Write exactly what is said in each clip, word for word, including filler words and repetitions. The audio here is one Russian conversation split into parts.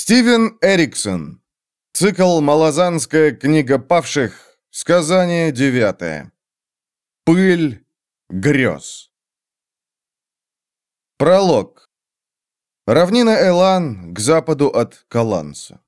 Стивен Эриксон. Цикл «Малазанская книга павших». Сказание девятое. Пыль грез. Пролог. Равнина Элан к западу от Каланса.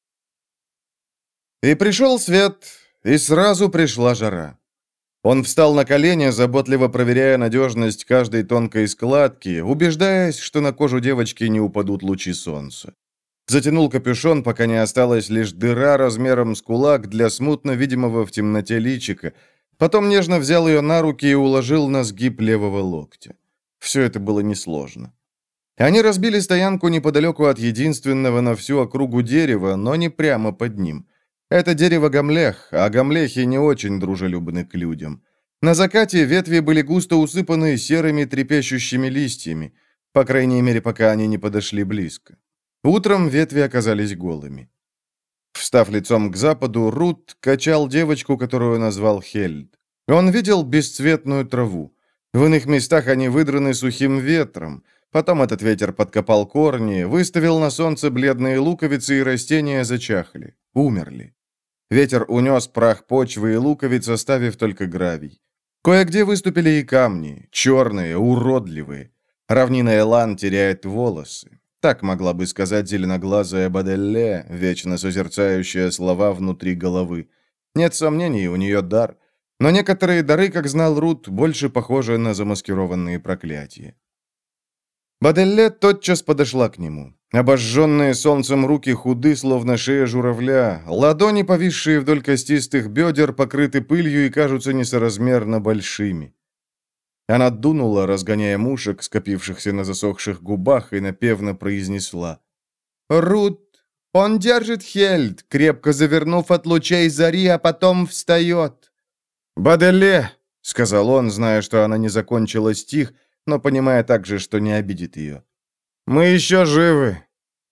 И пришел свет, и сразу пришла жара. Он встал на колени, заботливо проверяя надежность каждой тонкой складки, убеждаясь, что на кожу девочки не упадут лучи солнца. Затянул капюшон, пока не осталась лишь дыра размером с кулак для смутно видимого в темноте личика. Потом нежно взял ее на руки и уложил на сгиб левого локтя. Все это было несложно. Они разбили стоянку неподалеку от единственного на всю округу дерева, но не прямо под ним. Это дерево гамлех, а гамлехи не очень дружелюбны к людям. На закате ветви были густо усыпаны серыми трепещущими листьями, по крайней мере, пока они не подошли близко. Утром ветви оказались голыми. Встав лицом к западу, Рут качал девочку, которую назвал Хельд. Он видел бесцветную траву. В иных местах они выдраны сухим ветром. Потом этот ветер подкопал корни, выставил на солнце бледные луковицы, и растения зачахли, умерли. Ветер унес прах почвы и луковиц, оставив только гравий. Кое-где выступили и камни, черные, уродливые. Равнина Элан теряет волосы. Так могла бы сказать зеленоглазая Баделле, вечно созерцающая слова внутри головы. Нет сомнений, у нее дар. Но некоторые дары, как знал Рут, больше похожи на замаскированные проклятия. Баделле тотчас подошла к нему. Обожженные солнцем руки худы, словно шея журавля, ладони, повисшие вдоль костистых бедер, покрыты пылью и кажутся несоразмерно большими. Она дунула, разгоняя мушек, скопившихся на засохших губах, и напевно произнесла: «Рут, он держит Хельд, крепко завернув от лучей зари, а потом встает». «Баделле», — сказал он, зная, что она не закончила стих, но понимая также, что не обидит ее. «Мы еще живы».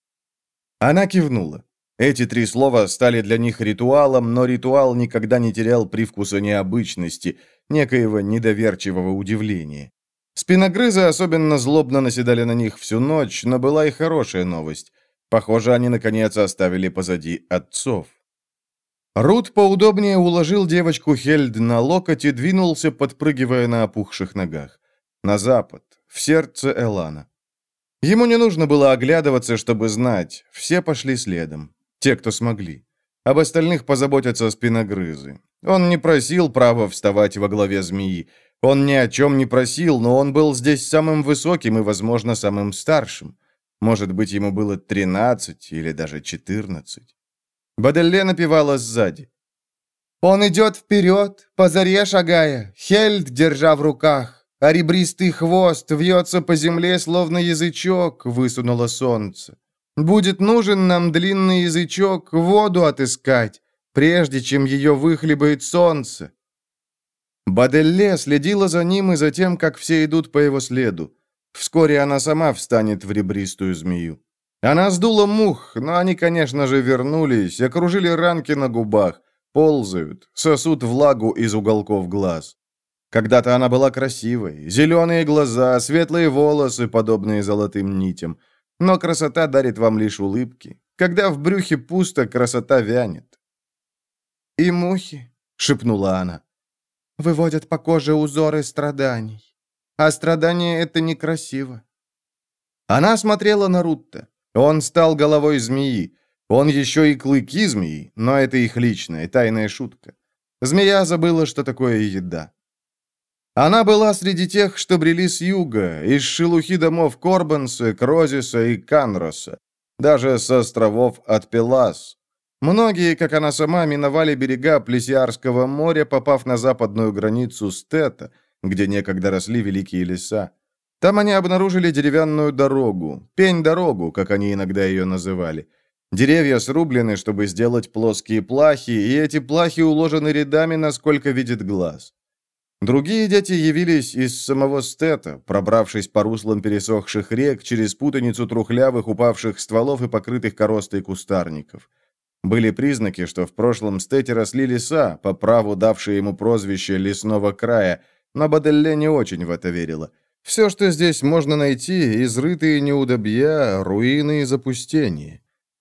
Она кивнула. Эти три слова стали для них ритуалом, но ритуал никогда не терял привкуса необычности, некоего недоверчивого удивления. Спиногрызы особенно злобно наседали на них всю ночь, но была и хорошая новость. Похоже, они наконец оставили позади отцов. Рут поудобнее уложил девочку Хельд на локоть и двинулся, подпрыгивая на опухших ногах. На запад, в сердце Элана. Ему не нужно было оглядываться, чтобы знать. Все пошли следом. Те, кто смогли. Об остальных позаботятся спиногрызы. Он не просил права вставать во главе змеи. Он ни о чем не просил, но он был здесь самым высоким и, возможно, самым старшим. Может быть, ему было тринадцать или даже четырнадцать. Баделле напевала сзади. «Он идет вперед, по заре шагая, Хельд держа в руках. А ребристый хвост вьется по земле, словно язычок, высунуло солнце. Будет нужен нам длинный язычок воду отыскать, прежде чем ее выхлебает солнце». Баделле следила за ним и за тем, как все идут по его следу. Вскоре она сама встанет в ребристую змею. Она сдула мух, но они, конечно же, вернулись, окружили ранки на губах, ползают, сосут влагу из уголков глаз. Когда-то она была красивой, зеленые глаза, светлые волосы, подобные золотым нитям. Но красота дарит вам лишь улыбки. Когда в брюхе пусто, красота вянет. «И мухи», — шепнула она, — «выводят по коже узоры страданий. А страдания — это некрасиво». Она смотрела на Рутта. Он стал головой змеи. Он еще и клыки змеи, но это их личная, тайная шутка. Змея забыла, что такое еда. Она была среди тех, что брели с юга, из шелухи домов Корбанса, Крозиса и Канроса, даже с островов от Пелас. Многие, как она сама, миновали берега Плесиарского моря, попав на западную границу Стета, где некогда росли великие леса. Там они обнаружили деревянную дорогу, пень-дорогу, как они иногда ее называли. Деревья срублены, чтобы сделать плоские плахи, и эти плахи уложены рядами, насколько видит глаз. Другие дети явились из самого Стета, пробравшись по руслам пересохших рек через путаницу трухлявых упавших стволов и покрытых коростой кустарников. Были признаки, что в прошлом Стете росли леса, по праву давшие ему прозвище «лесного края», но Баделле не очень в это верила. Все, что здесь можно найти, изрытые неудобья, руины и запустения.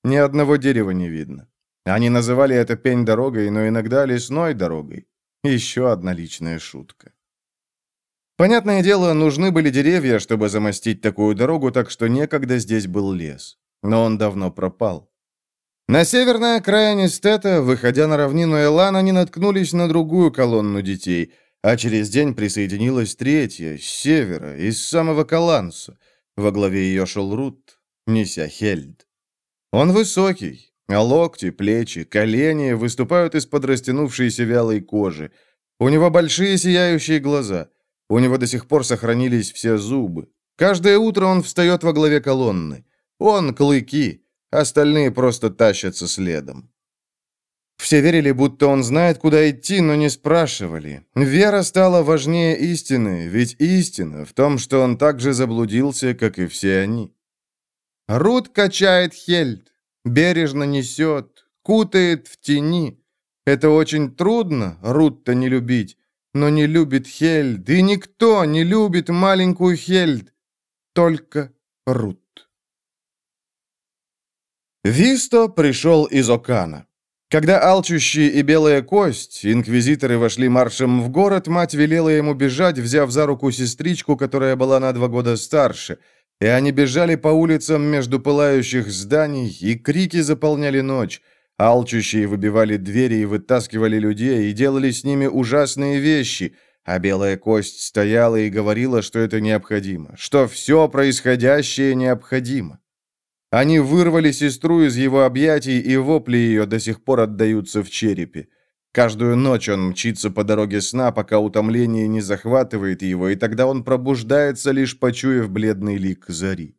Ни одного дерева не видно. Они называли это пень дорогой, но иногда лесной дорогой. Еще одна личная шутка. Понятное дело, нужны были деревья, чтобы замостить такую дорогу, так что некогда здесь был лес. Но он давно пропал. На северной окраине Стета, выходя на равнину Элан, они наткнулись на другую колонну детей, а через день присоединилась третья, с севера, из самого Каланса. Во главе ее шел Рут, неся Хельд. Он высокий, а локти, плечи, колени выступают из-под растянувшейся вялой кожи. У него большие сияющие глаза. У него до сих пор сохранились все зубы. Каждое утро он встает во главе колонны. Он — клыки, остальные просто тащатся следом. Все верили, будто он знает, куда идти, но не спрашивали. Вера стала важнее истины, ведь истина в том, что он так же заблудился, как и все они. Рут качает Хельд, бережно несет, кутает в тени. Это очень трудно, Рут-то не любить, но не любит Хельд, и никто не любит маленькую Хельд, только Рут. Висто пришел из Окана. Когда алчущий и белая кость, инквизиторы вошли маршем в город, мать велела ему бежать, взяв за руку сестричку, которая была на два года старше, и они бежали по улицам между пылающих зданий, и крики заполняли ночь. Алчущие выбивали двери и вытаскивали людей, и делали с ними ужасные вещи, а белая кость стояла и говорила, что это необходимо, что все происходящее необходимо. Они вырвали сестру из его объятий, и вопли ее до сих пор отдаются в черепе. Каждую ночь он мчится по дороге сна, пока утомление не захватывает его, и тогда он пробуждается, лишь почуяв бледный лик зари.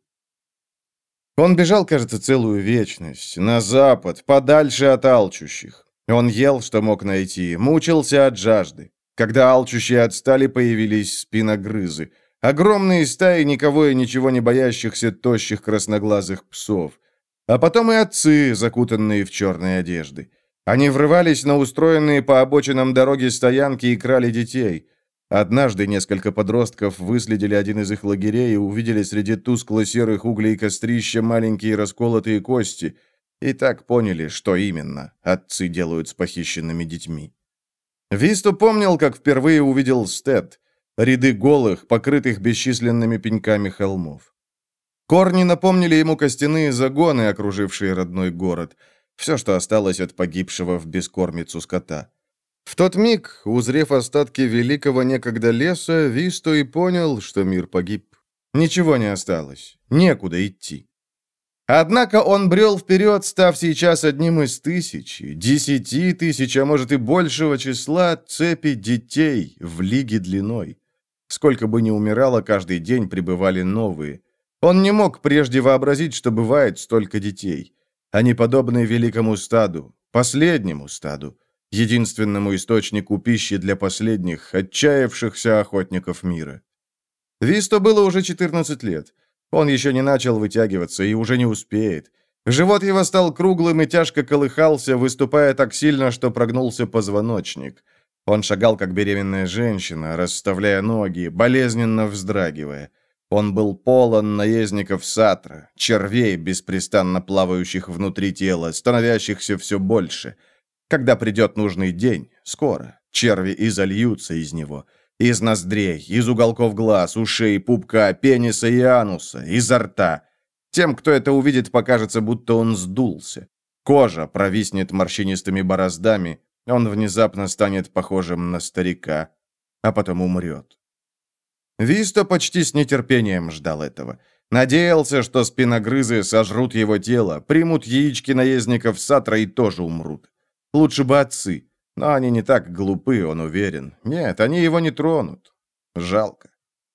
Он бежал, кажется, целую вечность, на запад, подальше от алчущих. Он ел, что мог найти, мучился от жажды. Когда алчущие отстали, появились спиногрызы. Огромные стаи никого и ничего не боящихся тощих красноглазых псов. А потом и отцы, закутанные в черные одежды. Они врывались на устроенные по обочинам дороги стоянки и крали детей. Однажды несколько подростков выследили один из их лагерей и увидели среди тускло-серых углей кострища маленькие расколотые кости, и так поняли, что именно отцы делают с похищенными детьми. Висто помнил, как впервые увидел Стет. Ряды голых, покрытых бесчисленными пеньками холмов. Корни напомнили ему костяные загоны, окружившие родной город. Все, что осталось от погибшего в бескормицу скота. В тот миг, узрев остатки великого некогда леса, Висто и понял, что мир погиб. Ничего не осталось. Некуда идти. Однако он брел вперед, став сейчас одним из тысячи, десяти тысяч, а может и большего числа цепи детей в лиге длиной. Сколько бы ни умирало, каждый день прибывали новые. Он не мог прежде вообразить, что бывает столько детей. Они подобны великому стаду, последнему стаду, единственному источнику пищи для последних, отчаявшихся охотников мира. Висто было уже четырнадцать лет. Он еще не начал вытягиваться и уже не успеет. Живот его стал круглым и тяжко колыхался, выступая так сильно, что прогнулся позвоночник. Он шагал, как беременная женщина, расставляя ноги, болезненно вздрагивая. Он был полон наездников сатра, червей, беспрестанно плавающих внутри тела, становящихся все больше. Когда придет нужный день, скоро, черви изольются из него. Из ноздрей, из уголков глаз, ушей, пупка, пениса и ануса, изо рта. Тем, кто это увидит, покажется, будто он сдулся. Кожа провиснет морщинистыми бороздами, он внезапно станет похожим на старика, а потом умрет. Висто почти с нетерпением ждал этого. Надеялся, что спиногрызы сожрут его тело, примут яички наездников сатра и тоже умрут. Лучше бы отцы, но они не так глупы, он уверен. Нет, они его не тронут. Жалко.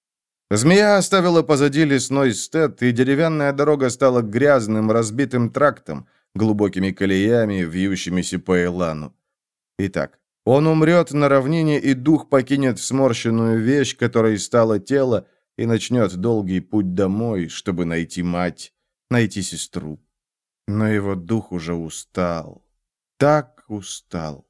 Змея оставила позади лесной Стет, и деревянная дорога стала грязным, разбитым трактом, глубокими колеями, вьющимися по Элану. Итак, он умрет на равнине, и дух покинет сморщенную вещь, которой стало тело, и начнет долгий путь домой, чтобы найти мать, найти сестру. Но его дух уже устал. Так устал.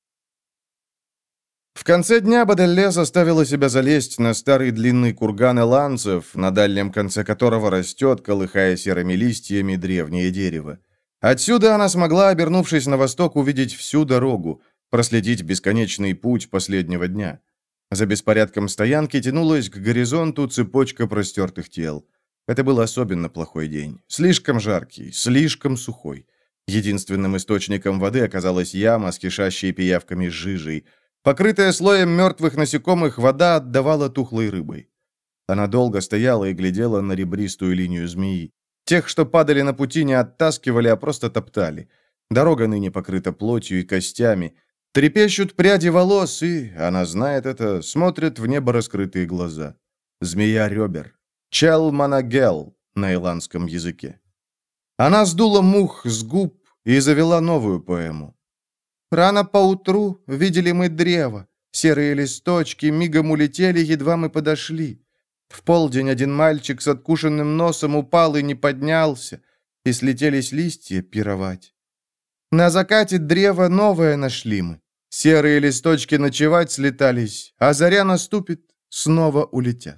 В конце дня Баделле заставила себя залезть на старый длинный курган эланцев, на дальнем конце которого растет, колыхая серыми листьями, древнее дерево. Отсюда она смогла, обернувшись на восток, увидеть всю дорогу, проследить бесконечный путь последнего дня. За беспорядком стоянки тянулась к горизонту цепочка простертых тел. Это был особенно плохой день. Слишком жаркий, слишком сухой. Единственным источником воды оказалась яма с кишащей пиявками жижей. Покрытая слоем мертвых насекомых, вода отдавала тухлой рыбой. Она долго стояла и глядела на ребристую линию змеи. Тех, что падали на пути, не оттаскивали, а просто топтали. Дорога ныне покрыта плотью и костями. Трепещут пряди волос, и, она знает это, смотрят в небо раскрытые глаза. Змея ребер. Чел-манагел на иландском языке. Она сдула мух с губ и завела новую поэму. «Рано поутру видели мы древо. Серые листочки мигом улетели, едва мы подошли. В полдень один мальчик с откушенным носом упал и не поднялся, и слетелись листья пировать. На закате древо новое нашли мы. Серые листочки ночевать слетались, а заря наступит, снова улетят».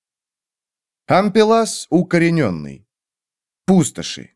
Ампелас укорененный. Пустоши.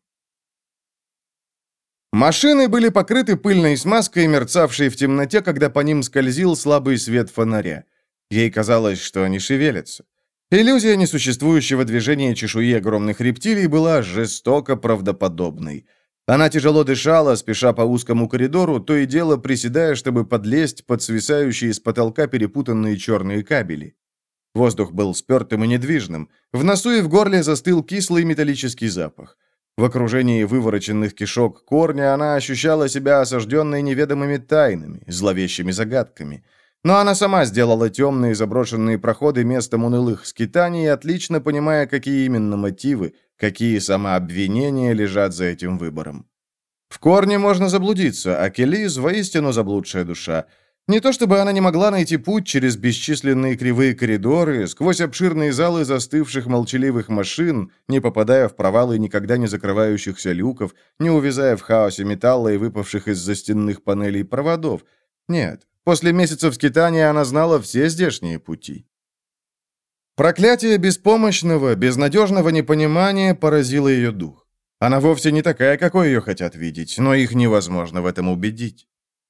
Машины были покрыты пыльной смазкой, мерцавшей в темноте, когда по ним скользил слабый свет фонаря. Ей казалось, что они шевелятся. Иллюзия несуществующего движения чешуи огромных рептилий была жестоко правдоподобной. Она тяжело дышала, спеша по узкому коридору, то и дело приседая, чтобы подлезть под свисающие с потолка перепутанные черные кабели. Воздух был спертым и недвижным. В носу и в горле застыл кислый металлический запах. В окружении вывороченных кишок корня она ощущала себя осажденной неведомыми тайнами, зловещими загадками. Но она сама сделала темные заброшенные проходы местом унылых скитаний, отлично понимая, какие именно мотивы, какие самообвинения лежат за этим выбором. В корне можно заблудиться, а Келис воистину заблудшая душа. Не то чтобы она не могла найти путь через бесчисленные кривые коридоры, сквозь обширные залы застывших молчаливых машин, не попадая в провалы никогда не закрывающихся люков, не увязая в хаосе металла и выпавших из-за стенных панелей проводов. Нет, после месяцев скитания она знала все здешние пути. Проклятие беспомощного, безнадежного непонимания поразило ее дух. Она вовсе не такая, какой ее хотят видеть, но их невозможно в этом убедить.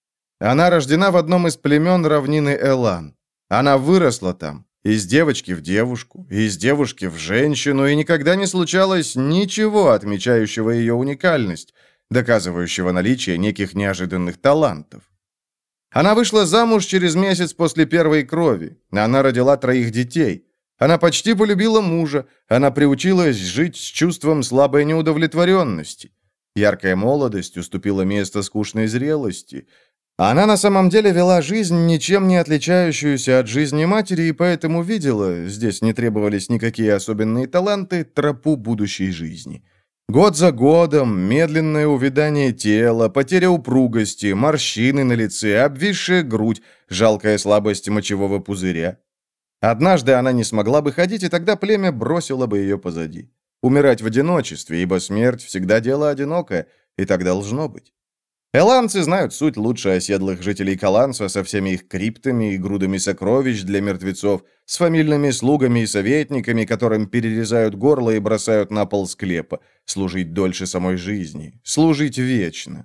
Она рождена в одном из племен равнины Элан. Она выросла там, из девочки в девушку, из девушки в женщину, и никогда не случалось ничего, отмечающего ее уникальность, доказывающего наличие неких неожиданных талантов. Она вышла замуж через месяц после первой крови. Она родила троих детей. Она почти полюбила мужа. Она приучилась жить с чувством слабой неудовлетворенности. Яркая молодость уступила место скучной зрелости. Она на самом деле вела жизнь, ничем не отличающуюся от жизни матери, и поэтому видела, здесь не требовались никакие особенные таланты, тропу будущей жизни. Год за годом, медленное увядание тела, потеря упругости, морщины на лице, обвисшая грудь, жалкая слабость мочевого пузыря. Однажды она не смогла бы ходить, и тогда племя бросило бы ее позади. Умирать в одиночестве, ибо смерть всегда дело одинокое, и так должно быть. Эланцы знают суть лучше оседлых жителей Каланса со всеми их криптами и грудами сокровищ для мертвецов, с фамильными слугами и советниками, которым перерезают горло и бросают на пол склепа, служить дольше самой жизни, служить вечно.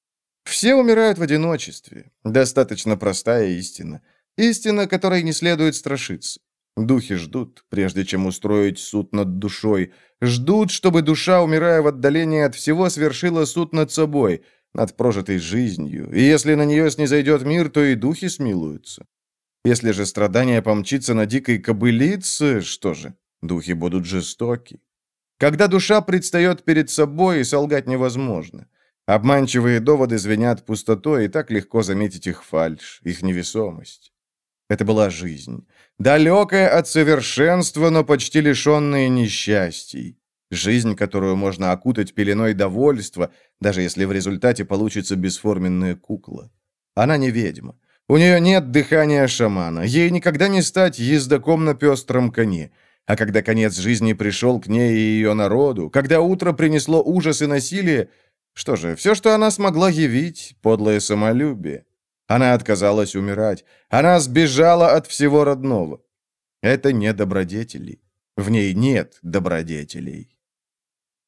Все умирают в одиночестве. Достаточно простая истина. Истина, которой не следует страшиться. Духи ждут, прежде чем устроить суд над душой. Ждут, чтобы душа, умирая в отдалении от всего, свершила суд над собой, над прожитой жизнью, и если на нее снизойдет мир, то и духи смилуются. Если же страдание помчится на дикой кобылице, что же, духи будут жестоки. Когда душа предстает перед собой, солгать невозможно. Обманчивые доводы звенят пустотой, и так легко заметить их фальшь, их невесомость. Это была жизнь, далекая от совершенства, но почти лишенная несчастий. Жизнь, которую можно окутать пеленой довольства, даже если в результате получится бесформенная кукла. Она не ведьма. У нее нет дыхания шамана. Ей никогда не стать ездоком на пестром коне. А когда конец жизни пришел к ней и ее народу, когда утро принесло ужас и насилие, что же, все, что она смогла явить, подлое самолюбие. Она отказалась умирать. Она сбежала от всего родного. Это не добродетели. В ней нет добродетелей.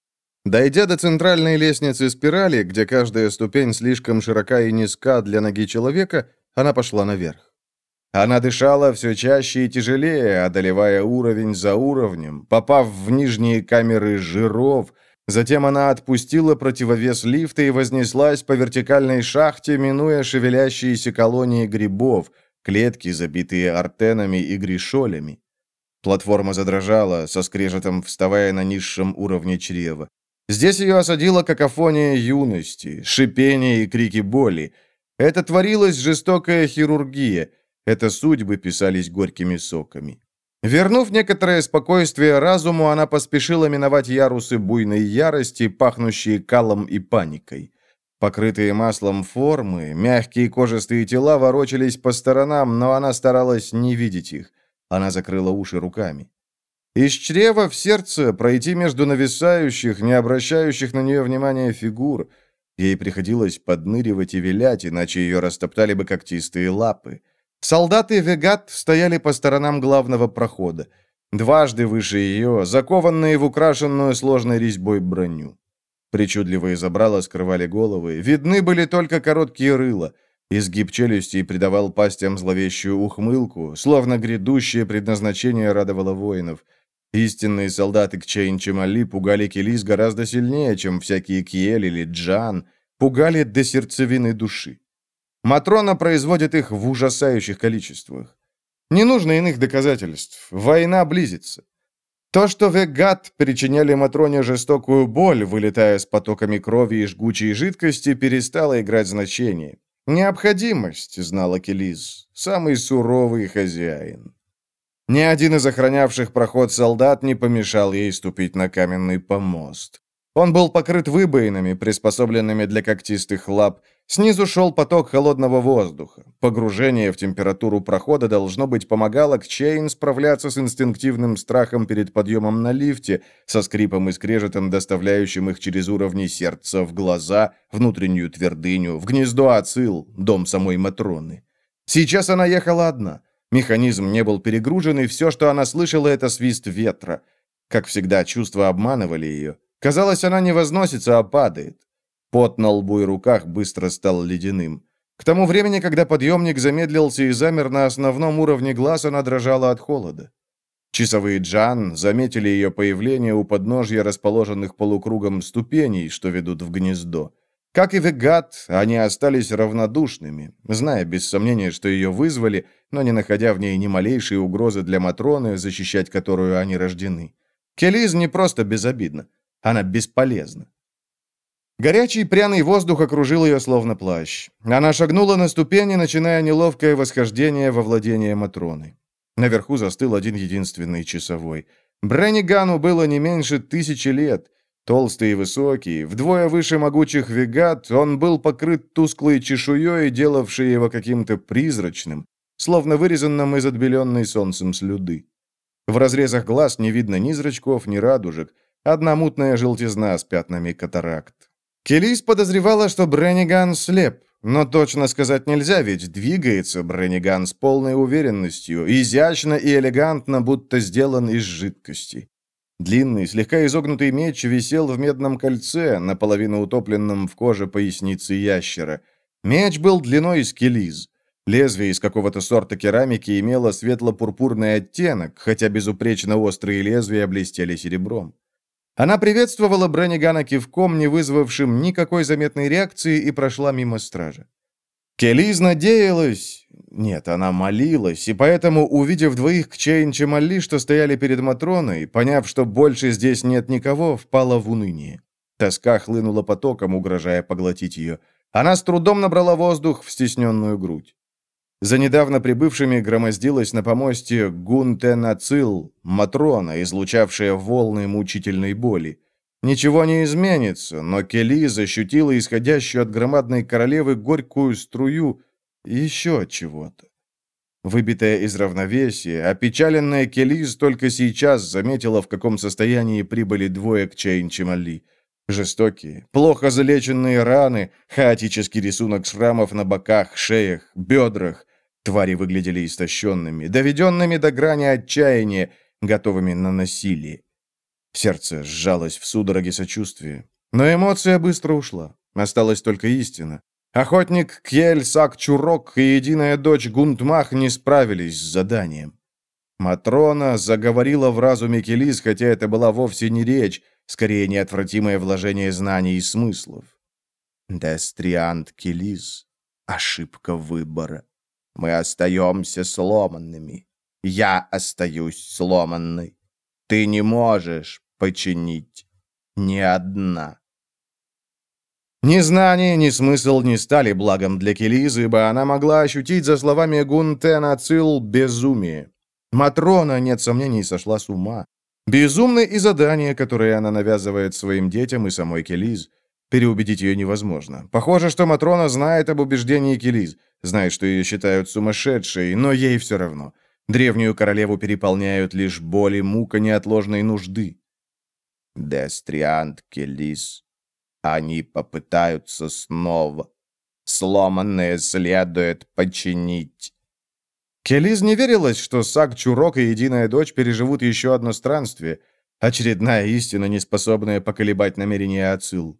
Дойдя до центральной лестницы спирали, где каждая ступень слишком широка и низка для ноги человека, она пошла наверх. Она дышала все чаще и тяжелее, одолевая уровень за уровнем, попав в нижние камеры жиров. Затем она отпустила противовес лифта и вознеслась по вертикальной шахте, минуя шевелящиеся колонии грибов, клетки, забитые артенами и гришолями. Платформа задрожала, со скрежетом вставая на низшем уровне чрева. Здесь ее осадила какофония юности, шипение и крики боли. Это творилась жестокая хирургия. Это судьбы писались горькими соками. Вернув некоторое спокойствие разуму, она поспешила миновать ярусы буйной ярости, пахнущие калом и паникой. Покрытые маслом формы, мягкие кожистые тела ворочались по сторонам, но она старалась не видеть их. Она закрыла уши руками. Из чрева в сердце пройти между нависающих, не обращающих на нее внимания фигур. Ей приходилось подныривать и вилять, иначе ее растоптали бы когтистые лапы. Солдаты Вегат стояли по сторонам главного прохода, дважды выше ее, закованные в украшенную сложной резьбой броню. Причудливые забрала скрывали головы, видны были только короткие рыла. Изгиб челюстей придавал пастям зловещую ухмылку, словно грядущее предназначение радовало воинов. Истинные солдаты Кчейн-Чемали пугали Келис гораздо сильнее, чем всякие Киэль или Джан, пугали до сердцевины души. Матрона производит их в ужасающих количествах. Не нужно иных доказательств. Война близится. То, что Вегат причиняли Матроне жестокую боль, вылетая с потоками крови и жгучей жидкости, перестало играть значение. Необходимость, знала Келис, самый суровый хозяин. Ни один из охранявших проход солдат не помешал ей ступить на каменный помост. Он был покрыт выбоинами, приспособленными для когтистых лап. Снизу шел поток холодного воздуха. Погружение в температуру прохода, должно быть, помогало Кчейн справляться с инстинктивным страхом перед подъемом на лифте, со скрипом и скрежетом, доставляющим их через уровни сердца в глаза, внутреннюю твердыню, в гнездо Ацил, дом самой Матроны. Сейчас она ехала одна. Механизм не был перегружен, и все, что она слышала, это свист ветра. Как всегда, чувства обманывали ее. Казалось, она не возносится, а падает. Пот на лбу и руках быстро стал ледяным. К тому времени, когда подъемник замедлился и замер на основном уровне глаз, она дрожала от холода. Часовые Джан заметили ее появление у подножья расположенных полукругом ступеней, что ведут в гнездо. Как и Вегат, они остались равнодушными, зная без сомнения, что ее вызвали, но не находя в ней ни малейшей угрозы для Матроны, защищать которую они рождены. Келис не просто безобидна. Она бесполезна. Горячий пряный воздух окружил ее словно плащ. Она шагнула на ступени, начиная неловкое восхождение во владение Матроны. Наверху застыл один единственный часовой. Бреннигану было не меньше тысячи лет. Толстый и высокий, вдвое выше могучих Вегат, он был покрыт тусклой чешуей, делавшей его каким-то призрачным, словно вырезанным из отбеленной солнцем слюды. В разрезах глаз не видно ни зрачков, ни радужек. Одна мутная желтизна с пятнами катаракт. Келис подозревала, что Бренниган слеп, но точно сказать нельзя, ведь двигается Бренниган с полной уверенностью, изящно и элегантно, будто сделан из жидкости. Длинный, слегка изогнутый меч висел в медном кольце, наполовину утопленном в коже поясницы ящера. Меч был длиной с Келис. Лезвие из какого-то сорта керамики имело светло-пурпурный оттенок, хотя безупречно острые лезвия блестели серебром. Она приветствовала Бреннигана кивком, не вызвавшим никакой заметной реакции, и прошла мимо стража. Келис надеялась... Нет, она молилась, и поэтому, увидев двоих Кчейн-Чемали, что стояли перед Матроной, поняв, что больше здесь нет никого, впала в уныние. Тоска хлынула потоком, угрожая поглотить ее. Она с трудом набрала воздух в стесненную грудь. За недавно прибывшими громоздилась на помосте Гун-Тен-Ацил, Матрона, излучавшая волны мучительной боли. Ничего не изменится, но Келис ощутила исходящую от громадной королевы горькую струю еще от чего-то. Выбитая из равновесия, опечаленная Келис только сейчас заметила, в каком состоянии прибыли двое Кчейн-Чемали. Жестокие, плохо залеченные раны, хаотический рисунок шрамов на боках, шеях, бедрах. Твари выглядели истощенными, доведенными до грани отчаяния, готовыми на насилие. Сердце сжалось в судороге сочувствия. Но эмоция быстро ушла. Осталась только истина. Охотник Кьель Сак-Чурок и единая дочь Гунтмах не справились с заданием. Матрона заговорила в разуме Келис, хотя это была вовсе не речь, скорее неотвратимое вложение знаний и смыслов. Дестриант Келис. Ошибка выбора. Мы остаемся сломанными. Я остаюсь сломанной. Ты не можешь починить ни одна. Ни знание, ни смысл не стали благом для Келис, ибо она могла ощутить за словами Гунтена Цил безумие. Матрона, нет сомнений, сошла с ума. Безумны и задания, которые она навязывает своим детям и самой Келис. Переубедить ее невозможно. Похоже, что Матрона знает об убеждении Келис, знает, что ее считают сумасшедшей, но ей все равно. Древнюю королеву переполняют лишь боль и мука неотложной нужды. Дестриант Келис. Они попытаются снова. Сломанное следует починить. Келис не верилась, что Сак-Чурок и единая дочь переживут еще одно странствие. Очередная истина, не способная поколебать намерения Ацил.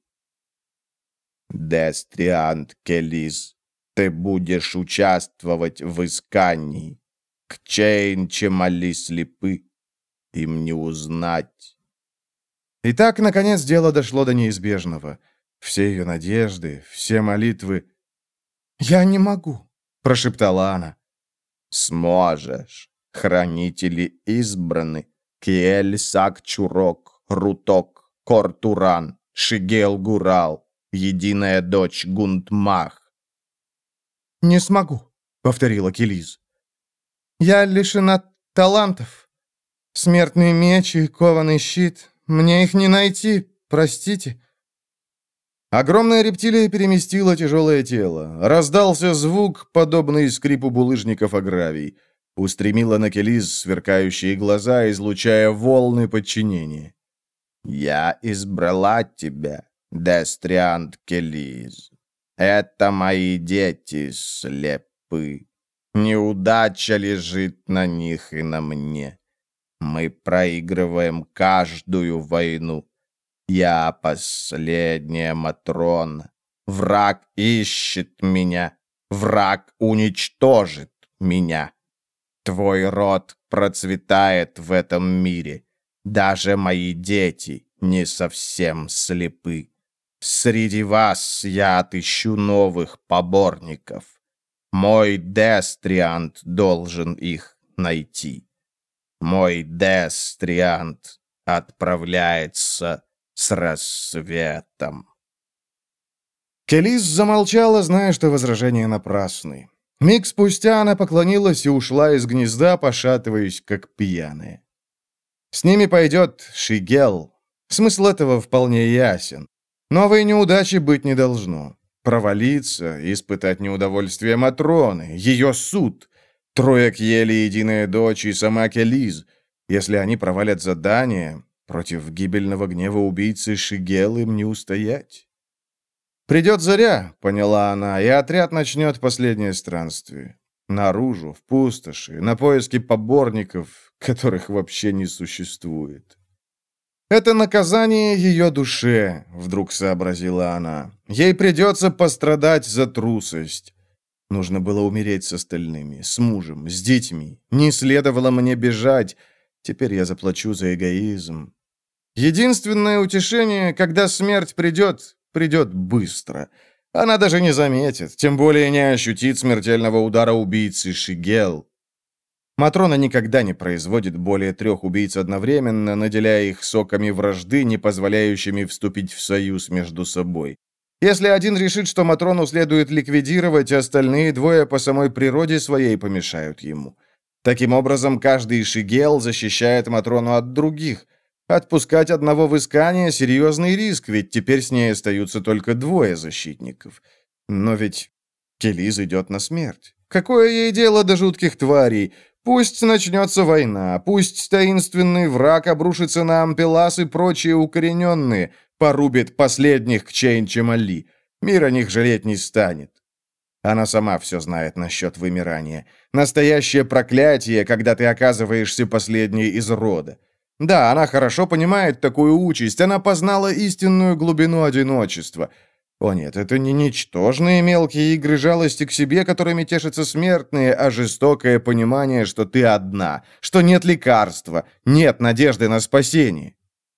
Дестриант Келис, ты будешь участвовать в искании. Кчейн Чемали слепы. Им не узнать. И так, наконец, дело дошло до неизбежного. Все ее надежды, все молитвы. «Я не могу», — прошептала она. «Сможешь. Хранители избраны. Киэль Сак-Чурок, Руток, Кортуран, Шигел-Гурал, единая дочь Гунтмах». «Не смогу», — повторила Келис. «Я лишена талантов. Смертный меч и кованый щит. Мне их не найти, простите». Огромная рептилия переместила тяжелое тело. Раздался звук, подобный скрипу булыжников о гравий. Устремила на Келис сверкающие глаза, излучая волны подчинения. «Я избрала тебя, Дестриант Келис. Это мои дети слепы. Неудача лежит на них и на мне. Мы проигрываем каждую войну. Я последняя Матрона. Враг ищет меня. Враг уничтожит меня. Твой род процветает в этом мире. Даже мои дети не совсем слепы. Среди вас я отыщу новых поборников. Мой Дестриант должен их найти. Мой Дестриант отправляется с рассветом». Келис замолчала, зная, что возражения напрасны. Миг спустя она поклонилась и ушла из гнезда, пошатываясь, как пьяная. С ними пойдет Шигел. Смысл этого вполне ясен. Новой неудачи быть не должно. Провалиться, испытать неудовольствие Матроны, ее суд. Трое Кьели, единая дочь и сама Келис. Если они провалят задание, против гибельного гнева убийцы Шигел им не устоять. «Придет заря», — поняла она, — «и отряд начнет последнее странствие. Наружу, в пустоши, на поиски поборников, которых вообще не существует». «Это наказание ее душе», — вдруг сообразила она. «Ей придется пострадать за трусость. Нужно было умереть с остальными, с мужем, с детьми. Не следовало мне бежать. Теперь я заплачу за эгоизм. Единственное утешение, когда смерть придет, придет быстро. Она даже не заметит, тем более не ощутит смертельного удара убийцы Шигел». Матрона никогда не производит более трех убийц одновременно, наделяя их соками вражды, не позволяющими вступить в союз между собой. Если один решит, что Матрону следует ликвидировать, остальные двое по самой природе своей помешают ему. Таким образом, каждый Шигел защищает Матрону от других. Отпускать одного в искание — серьезный риск, ведь теперь с ней остаются только двое защитников. Но ведь Келис идет на смерть. Какое ей дело до жутких тварей? Пусть начнется война, пусть таинственный враг обрушится на Ампелас и прочие укорененные, порубит последних Кчейн-Чемали. Мир о них жалеть не станет. Она сама все знает насчет вымирания. Настоящее проклятие, когда ты оказываешься последней из рода. Да, она хорошо понимает такую участь, она познала истинную глубину одиночества. О нет, это не ничтожные мелкие игры жалости к себе, которыми тешатся смертные, а жестокое понимание, что ты одна, что нет лекарства, нет надежды на спасение.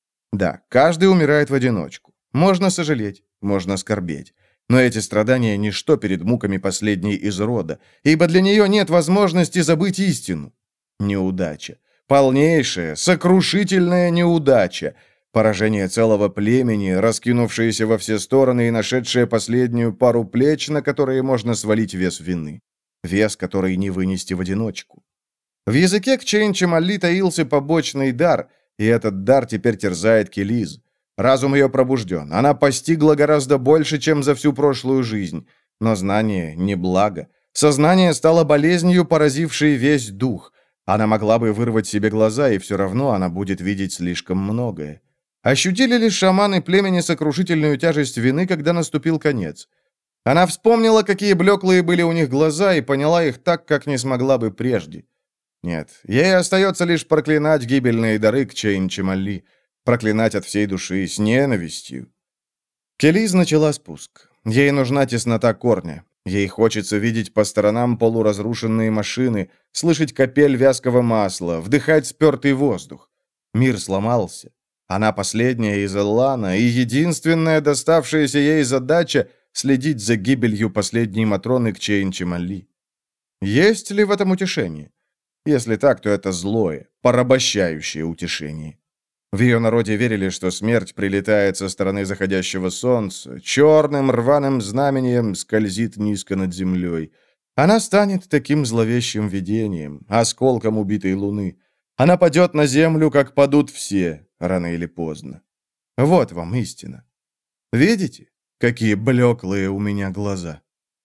Да, каждый умирает в одиночку. Можно сожалеть, можно скорбеть. Но эти страдания – ничто перед муками последней из рода, ибо для нее нет возможности забыть истину. Неудача. Полнейшая, сокрушительная неудача. Поражение целого племени, раскинувшееся во все стороны и нашедшее последнюю пару плеч, на которые можно свалить вес вины. Вес, который не вынести в одиночку. В языке Кчейн-Чамали таился побочный дар, и этот дар теперь терзает Келиз. Разум ее пробужден, она постигла гораздо больше, чем за всю прошлую жизнь. Но знание не благо. Сознание стало болезнью, поразившей весь дух. Она могла бы вырвать себе глаза, и все равно она будет видеть слишком многое. Ощутили ли шаманы племени сокрушительную тяжесть вины, когда наступил конец? Она вспомнила, какие блеклые были у них глаза, и поняла их так, как не смогла бы прежде. Нет, ей остается лишь проклинать гибельные дары Кчейн-Чамали, проклинать от всей души, с ненавистью. Келиз начала спуск. Ей нужна теснота корня. Ей хочется видеть по сторонам полуразрушенные машины, слышать капель вязкого масла, вдыхать спертый воздух. Мир сломался. Она последняя из Эллана, и единственная доставшаяся ей задача — следить за гибелью последней Матроны Кчейн-Чамали. Есть ли в этом утешение? Если так, то это злое, порабощающее утешение. В ее народе верили, что смерть прилетает со стороны заходящего солнца, черным рваным знамением скользит низко над землей. Она станет таким зловещим видением, осколком убитой луны. Она падет на землю, как падут все, рано или поздно. Вот вам истина. Видите, какие блеклые у меня глаза?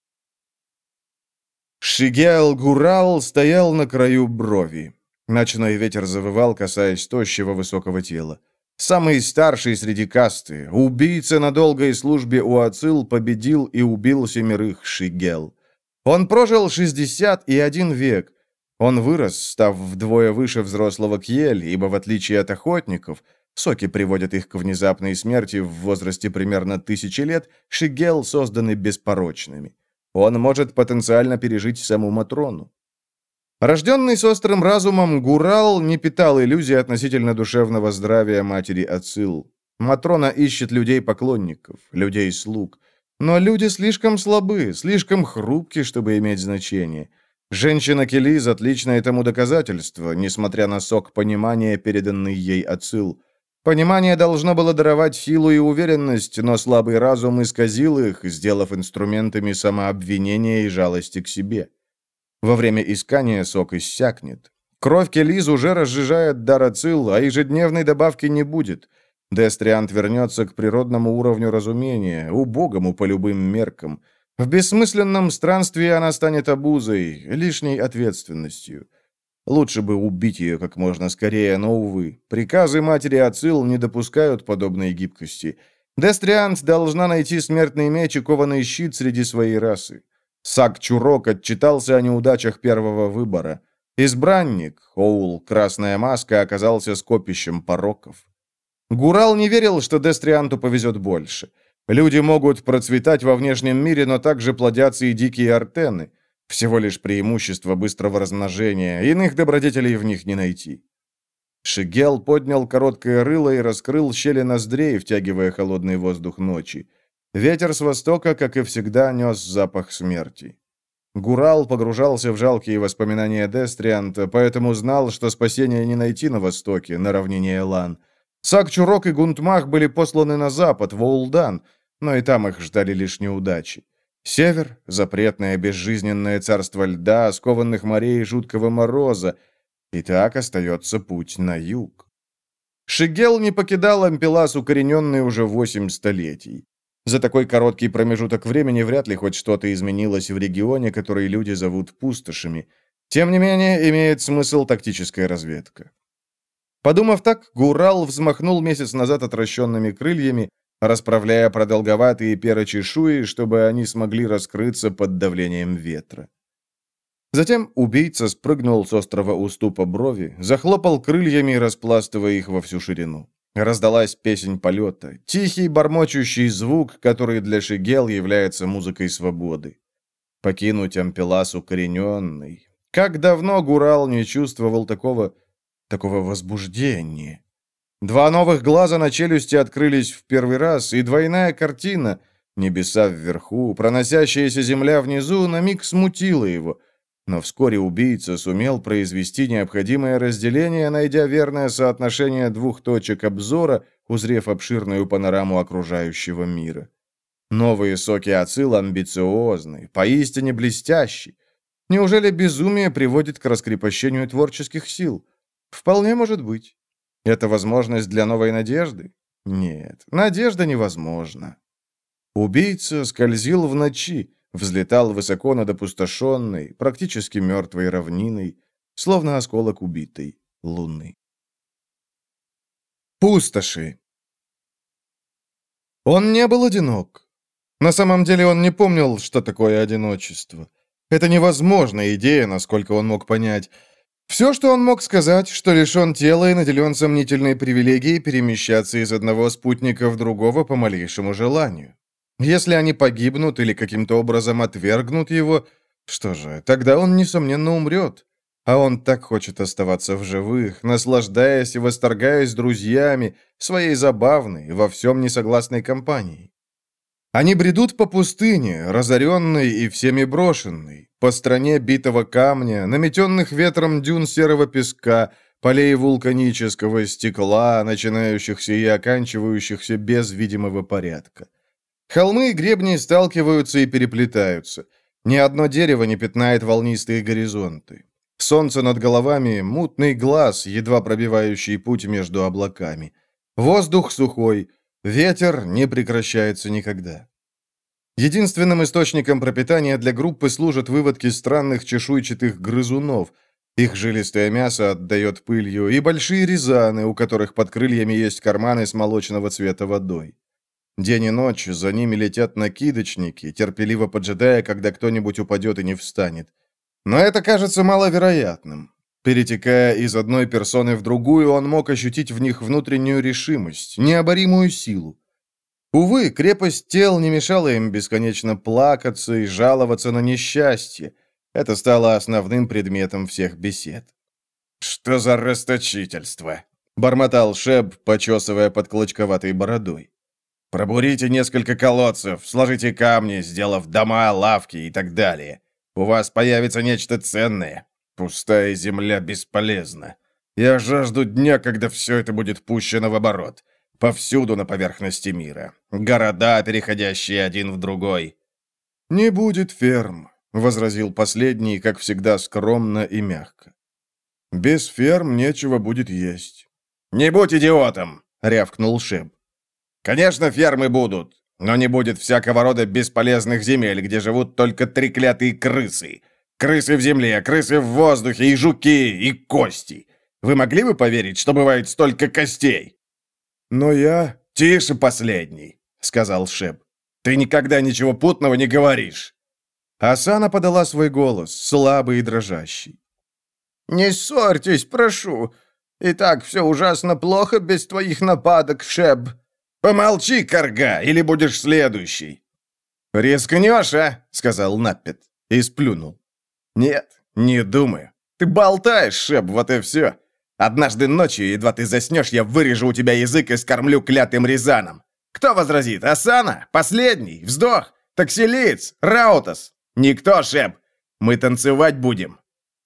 Шигеал-Гурал стоял на краю брови. Ночной ветер завывал, касаясь тощего высокого тела. Самый старший среди касты, убийца на долгой службе у Ацил, победил и убил семерых Шигел. Он прожил шестьдесят и один век. Он вырос, став вдвое выше взрослого Кьель, ибо, в отличие от охотников, соки приводят их к внезапной смерти в возрасте примерно тысячи лет, Шигел созданы беспорочными. Он может потенциально пережить саму Матрону. Рожденный с острым разумом, Гурал не питал иллюзий относительно душевного здравия матери Ацил. Матрона ищет людей-поклонников, людей-слуг. Но люди слишком слабы, слишком хрупки, чтобы иметь значение. Женщина Келиз — отличное тому доказательство, несмотря на сок понимания, переданный ей Ацил. Понимание должно было даровать силу и уверенность, но слабый разум исказил их, сделав инструментами самообвинения и жалости к себе. Во время искания сок иссякнет. Кровь Келиз уже разжижает дар Ацил, а ежедневной добавки не будет. Дестриант вернется к природному уровню разумения, убогому по любым меркам. В бессмысленном странстве она станет обузой, лишней ответственностью. Лучше бы убить ее как можно скорее, но, увы, приказы матери Ацил не допускают подобной гибкости. Дестриант должна найти смертный меч и кованый щит среди своей расы. Сак-Чурок отчитался о неудачах первого выбора. Избранник, Оул, Красная Маска, оказался скопищем пороков. Гурал не верил, что Дестрианту повезет больше. Люди могут процветать во внешнем мире, но также плодятся и дикие артены. Всего лишь преимущество быстрого размножения, иных добродетелей в них не найти. Шигел поднял короткое рыло и раскрыл щели ноздрей, втягивая холодный воздух ночи. Ветер с востока, как и всегда, нес запах смерти. Гурал погружался в жалкие воспоминания Дестрианта, поэтому знал, что спасения не найти на востоке, на равнине Элан. Сак-Чурок и Гунтмах были посланы на запад, в Оулдан, но и там их ждали лишь неудачи. Север — запретное безжизненное царство льда, скованных морей и жуткого мороза. И так остается путь на юг. Шигел не покидал Ампелас, укорененный уже восемь столетий. За такой короткий промежуток времени вряд ли хоть что-то изменилось в регионе, который люди зовут пустошами. Тем не менее, имеет смысл тактическая разведка. Подумав так, Гурал взмахнул месяц назад отращенными крыльями, расправляя продолговатые перочешуи, чтобы они смогли раскрыться под давлением ветра. Затем убийца спрыгнул с острого уступа брови, захлопал крыльями, распластывая их во всю ширину. Раздалась песнь полета, тихий бормочущий звук, который для Шигел является музыкой свободы. Покинуть Ампелас укорененный. Как давно Гурал не чувствовал такого... такого возбуждения. Два новых глаза на челюсти открылись в первый раз, и двойная картина, небеса вверху, проносящаяся земля внизу, на миг смутила его. Но вскоре убийца сумел произвести необходимое разделение, найдя верное соотношение двух точек обзора, узрев обширную панораму окружающего мира. Новые соки Ацил амбициозны, поистине блестящий. Неужели безумие приводит к раскрепощению творческих сил? Вполне может быть. Это возможность для новой надежды? Нет, надежда невозможна. Убийца скользил в ночи, взлетал высоко над опустошенной, практически мертвой равниной, словно осколок убитой луны. Пустоши. Он не был одинок. На самом деле он не помнил, что такое одиночество. Это невозможная идея, насколько он мог понять. Все, что он мог сказать, что лишен тела и наделен сомнительной привилегией перемещаться из одного спутника в другого по малейшему желанию. Если они погибнут или каким-то образом отвергнут его, что же, тогда он, несомненно, умрет. А он так хочет оставаться в живых, наслаждаясь и восторгаясь друзьями, своей забавной, во всем несогласной компанией. Они бредут по пустыне, разоренной и всеми брошенной, по стране битого камня, наметенных ветром дюн серого песка, полей вулканического стекла, начинающихся и оканчивающихся без видимого порядка. Холмы и гребни сталкиваются и переплетаются. Ни одно дерево не пятнает волнистые горизонты. Солнце над головами — мутный глаз, едва пробивающий путь между облаками. Воздух сухой, ветер не прекращается никогда. Единственным источником пропитания для группы служат выводки странных чешуйчатых грызунов. Их жилистое мясо отдает пылью, и большие рязаны, у которых под крыльями есть карманы с молочного цвета водой. День и ночь за ними летят накидочники, терпеливо поджидая, когда кто-нибудь упадет и не встанет. Но это кажется маловероятным. Перетекая из одной персоны в другую, он мог ощутить в них внутреннюю решимость, необоримую силу. Увы, крепость тел не мешала им бесконечно плакаться и жаловаться на несчастье. Это стало основным предметом всех бесед. «Что за расточительство?» — бормотал Шеб, почесывая под клочковатой бородой. «Пробурите несколько колодцев, сложите камни, сделав дома, лавки и так далее. У вас появится нечто ценное. Пустая земля бесполезна. Я жажду дня, когда все это будет пущено в оборот. Повсюду на поверхности мира. Города, переходящие один в другой». «Не будет ферм», — возразил последний, как всегда, скромно и мягко. «Без ферм нечего будет есть». «Не будь идиотом», — рявкнул Шеб. «Конечно, фермы будут, но не будет всякого рода бесполезных земель, где живут только треклятые крысы. Крысы в земле, крысы в воздухе, и жуки, и кости. Вы могли бы поверить, что бывает столько костей?» «Но я...» «Тише, последний», — сказал Шеб. «Ты никогда ничего путного не говоришь». Асана подала свой голос, слабый и дрожащий. «Не ссорьтесь, прошу. И так все ужасно плохо без твоих нападок, Шеб». «Помолчи, карга, или будешь следующий». «Рискнешь, а?» — сказал Наппет и сплюнул. «Нет, не думаю. Ты болтаешь, Шеб, вот и все. Однажды ночью, едва ты заснешь, я вырежу у тебя язык и скормлю клятым рязаном. Кто возразит? Асана? Последний? Вздох? Таксилиец? Раутас? Никто, Шеб. Мы танцевать будем».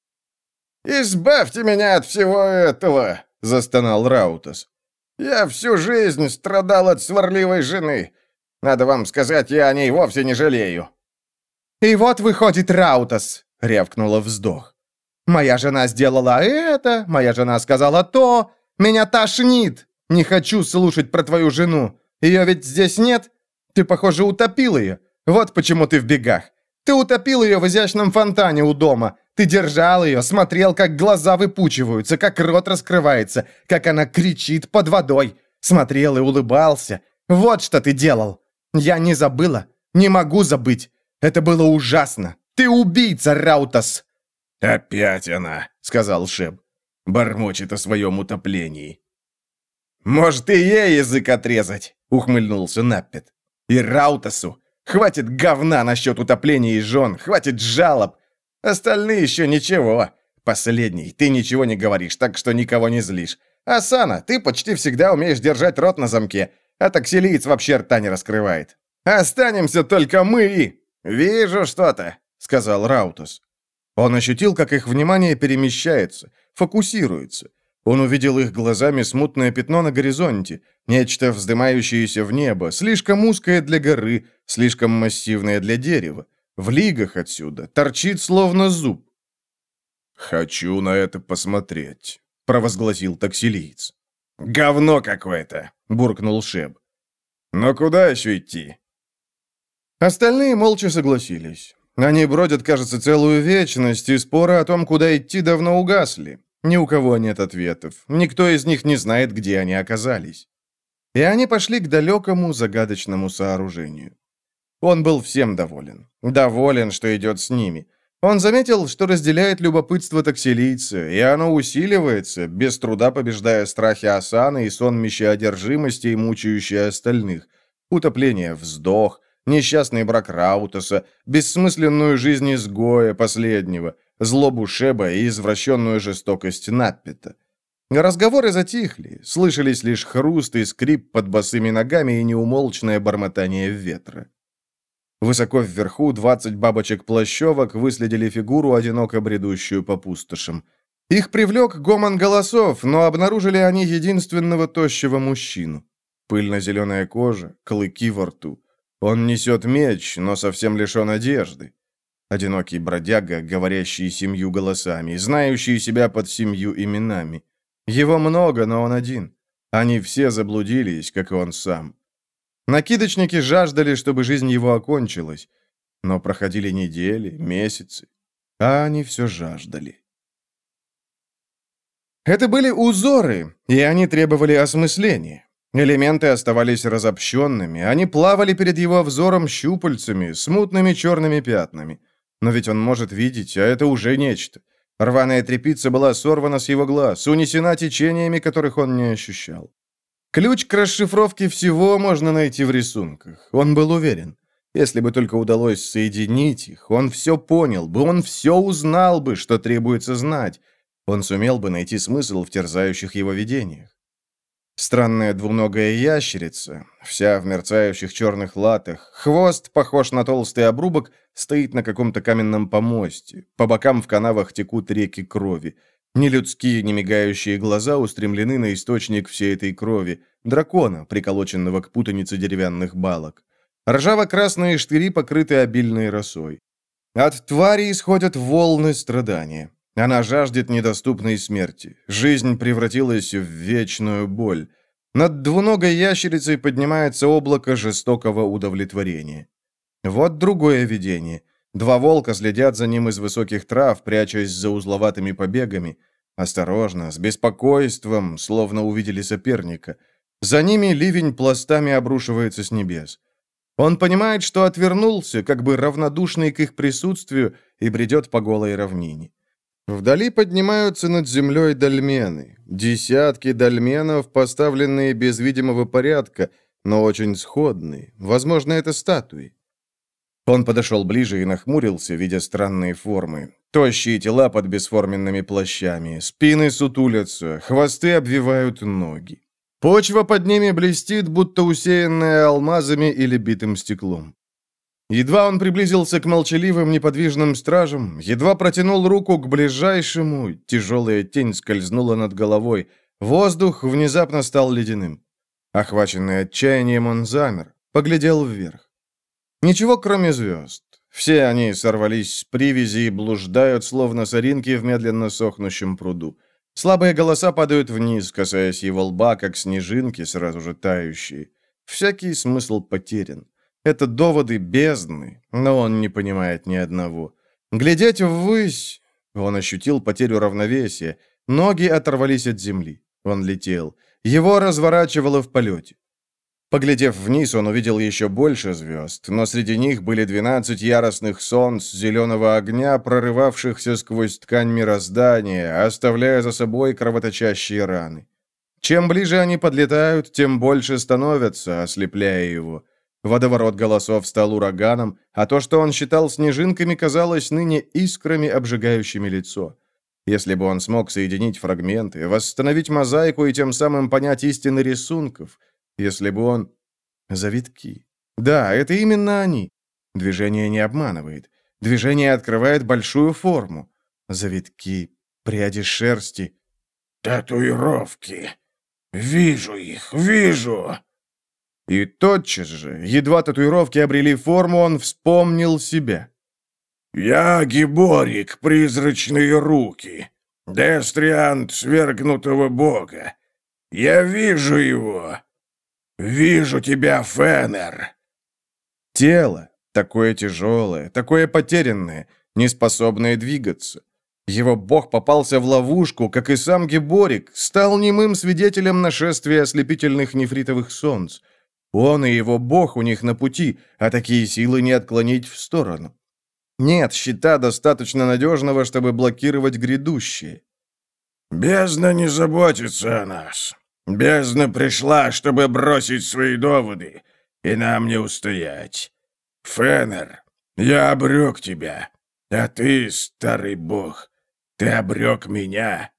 «Избавьте меня от всего этого», — застонал Раутас. «Я всю жизнь страдал от сварливой жены. Надо вам сказать, я о ней вовсе не жалею». «И вот выходит Раутас», — рявкнула Вздох. «Моя жена сделала это, моя жена сказала то. Меня тошнит. Не хочу слушать про твою жену. Ее ведь здесь нет. Ты, похоже, утопил ее. Вот почему ты в бегах. Ты утопил ее в изящном фонтане у дома. Ты держал ее, смотрел, как глаза выпучиваются, как рот раскрывается, как она кричит под водой. Смотрел и улыбался. Вот что ты делал. Я не забыла. Не могу забыть. Это было ужасно. Ты убийца, Раутас!» «Опять она», — сказал Шеб. «Бормочет о своем утоплении». «Может, и ей язык отрезать», — ухмыльнулся Наппет. «И Раутасу. Хватит говна насчет утопления и жен, хватит жалоб. Остальные еще ничего. Последний, ты ничего не говоришь, так что никого не злишь. Асана, ты почти всегда умеешь держать рот на замке, а таксилиец вообще рта не раскрывает. Останемся только мы и...» «Вижу что-то», — сказал Раутас. Он ощутил, как их внимание перемещается, фокусируется. Он увидел их глазами смутное пятно на горизонте, нечто вздымающееся в небо, слишком узкое для горы, слишком массивное для дерева. В лигах отсюда торчит словно зуб. «Хочу на это посмотреть», — провозгласил таксилиец. «Говно какое-то», — буркнул Шеб. «Но куда еще идти?» Остальные молча согласились. Они бродят, кажется, целую вечность, и споры о том, куда идти, давно угасли. Ни у кого нет ответов. Никто из них не знает, где они оказались. И они пошли к далекому загадочному сооружению. Он был всем доволен. Доволен, что идет с ними. Он заметил, что разделяет любопытство таксилийца, и оно усиливается, без труда побеждая страхи Асаны и сонмище одержимости, мучающие остальных. Утопление, вздох, несчастный брак Раутаса, бессмысленную жизнь изгоя последнего, злобу Шеба и извращенную жестокость Наппета. Разговоры затихли, слышались лишь хруст и скрип под босыми ногами и неумолчное бормотание ветра. Высоко вверху двадцать бабочек-плащевок выследили фигуру, одиноко бредущую по пустошам. Их привлек гомон голосов, но обнаружили они единственного тощего мужчину. Пыльно-зеленая кожа, клыки во рту. Он несет меч, но совсем лишен одежды. Одинокий бродяга, говорящий семью голосами, знающий себя под семью именами. Его много, но он один. Они все заблудились, как и он сам. Накидочники жаждали, чтобы жизнь его окончилась, но проходили недели, месяцы, а они все жаждали. Это были узоры, и они требовали осмысления. Элементы оставались разобщенными, они плавали перед его взором щупальцами, смутными черными пятнами. Но ведь он может видеть, а это уже нечто. Рваная тряпица была сорвана с его глаз, унесена течениями, которых он не ощущал. Ключ к расшифровке всего можно найти в рисунках. Он был уверен. Если бы только удалось соединить их, он все понял бы, он все узнал бы, что требуется знать. Он сумел бы найти смысл в терзающих его видениях. Странная двуногая ящерица, вся в мерцающих черных латах, хвост похож на толстый обрубок, стоит на каком-то каменном помосте. По бокам в канавах текут реки крови. Нелюдские, немигающие глаза устремлены на источник всей этой крови, дракона, приколоченного к путанице деревянных балок. Ржаво-красные штыри покрыты обильной росой. От твари исходят волны страдания. Она жаждет недоступной смерти. Жизнь превратилась в вечную боль. Над двуногой ящерицей поднимается облако жестокого удовлетворения. Вот другое видение. Два волка следят за ним из высоких трав, прячась за узловатыми побегами. Осторожно, с беспокойством, словно увидели соперника. За ними ливень пластами обрушивается с небес. Он понимает, что отвернулся, как бы равнодушный к их присутствию, и бредет по голой равнине. Вдали поднимаются над землей дольмены. Десятки дольменов, поставленные без видимого порядка, но очень сходные. Возможно, это статуи. Он подошел ближе и нахмурился, видя странные формы. Тощие тела под бесформенными плащами, спины сутулятся, хвосты обвивают ноги. Почва под ними блестит, будто усеянная алмазами или битым стеклом. Едва он приблизился к молчаливым неподвижным стражам, едва протянул руку к ближайшему, тяжелая тень скользнула над головой, воздух внезапно стал ледяным. Охваченный отчаянием, он замер, поглядел вверх. Ничего, кроме звезд. Все они сорвались с привязи и блуждают, словно соринки в медленно сохнущем пруду. Слабые голоса падают вниз, касаясь его лба, как снежинки, сразу же тающие. Всякий смысл потерян. Это доводы бездны, но он не понимает ни одного. Глядеть ввысь... Он ощутил потерю равновесия. Ноги оторвались от земли. Он летел. Его разворачивало в полете. Поглядев вниз, он увидел еще больше звезд, но среди них были двенадцать яростных солнц зеленого огня, прорывавшихся сквозь ткань мироздания, оставляя за собой кровоточащие раны. Чем ближе они подлетают, тем больше становятся, ослепляя его. Водоворот голосов стал ураганом, а то, что он считал снежинками, казалось ныне искрами, обжигающими лицо. Если бы он смог соединить фрагменты, восстановить мозаику и тем самым понять истины рисунков, если бы он... Завитки. Да, это именно они. Движение не обманывает. Движение открывает большую форму. Завитки, пряди шерсти. Татуировки. Вижу их, вижу. И тотчас же, едва татуировки обрели форму, он вспомнил себя. Я Гиборик, призрачные руки. Дестриант свергнутого бога. Я вижу его. Вижу тебя, Феннер. Тело, такое тяжелое, такое потерянное, неспособное двигаться. Его бог попался в ловушку, как и сам Гиборик, стал немым свидетелем нашествия ослепительных нефритовых солнц. Он и его бог у них на пути, а такие силы не отклонить в сторону. Нет щита достаточно надежного, чтобы блокировать грядущее. Бездна не заботится о нас. Бездна пришла, чтобы бросить свои доводы, и нам не устоять. Феннер, я обрек тебя, а ты, старый бог, ты обрек меня.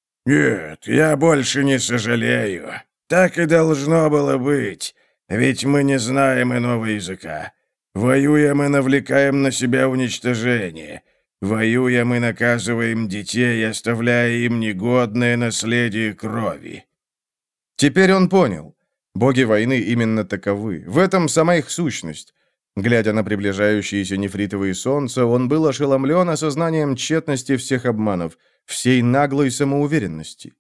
Нет, я больше не сожалею. Так и должно было быть, ведь мы не знаем иного языка. Воюя, мы навлекаем на себя уничтожение. Воюя, мы наказываем детей, оставляя им негодное наследие крови. Теперь он понял. Боги войны именно таковы. В этом сама их сущность. Глядя на приближающиеся нефритовые солнца, он был ошеломлен осознанием тщетности всех обманов, всей наглой самоуверенности.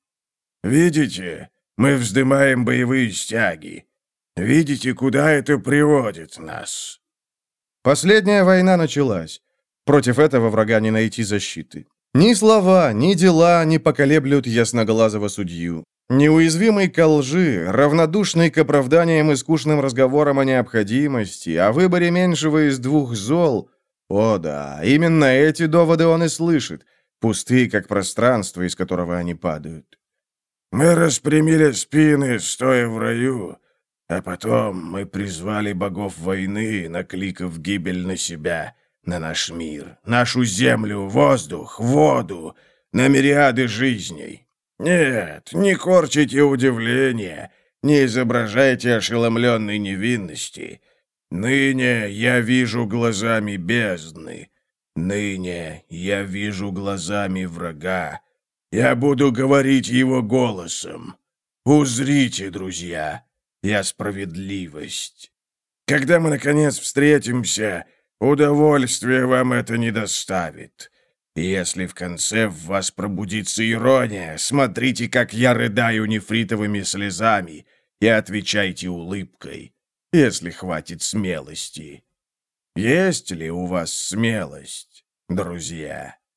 «Видите, мы вздымаем боевые стяги. Видите, куда это приводит нас?» Последняя война началась. Против этого врага не найти защиты. Ни слова, ни дела не поколеблют ясноглазого судью. Неуязвимый ко лжи, равнодушный к оправданиям и скучным разговорам о необходимости, о выборе меньшего из двух зол. О да, именно эти доводы он и слышит, пустые, как пространство, из которого они падают. «Мы распрямили спины, стоя в раю, а потом мы призвали богов войны, накликав гибель на себя, на наш мир, нашу землю, воздух, воду, на мириады жизней. Нет, не корчите удивления, не изображайте ошеломленной невинности. Ныне я вижу глазами бездны, ныне я вижу глазами врага. Я буду говорить его голосом. Узрите, друзья, я справедливость. Когда мы, наконец, встретимся, удовольствия вам это не доставит. Если в конце в вас пробудится ирония, смотрите, как я рыдаю нефритовыми слезами, и отвечайте улыбкой, если хватит смелости. Есть ли у вас смелость, друзья?»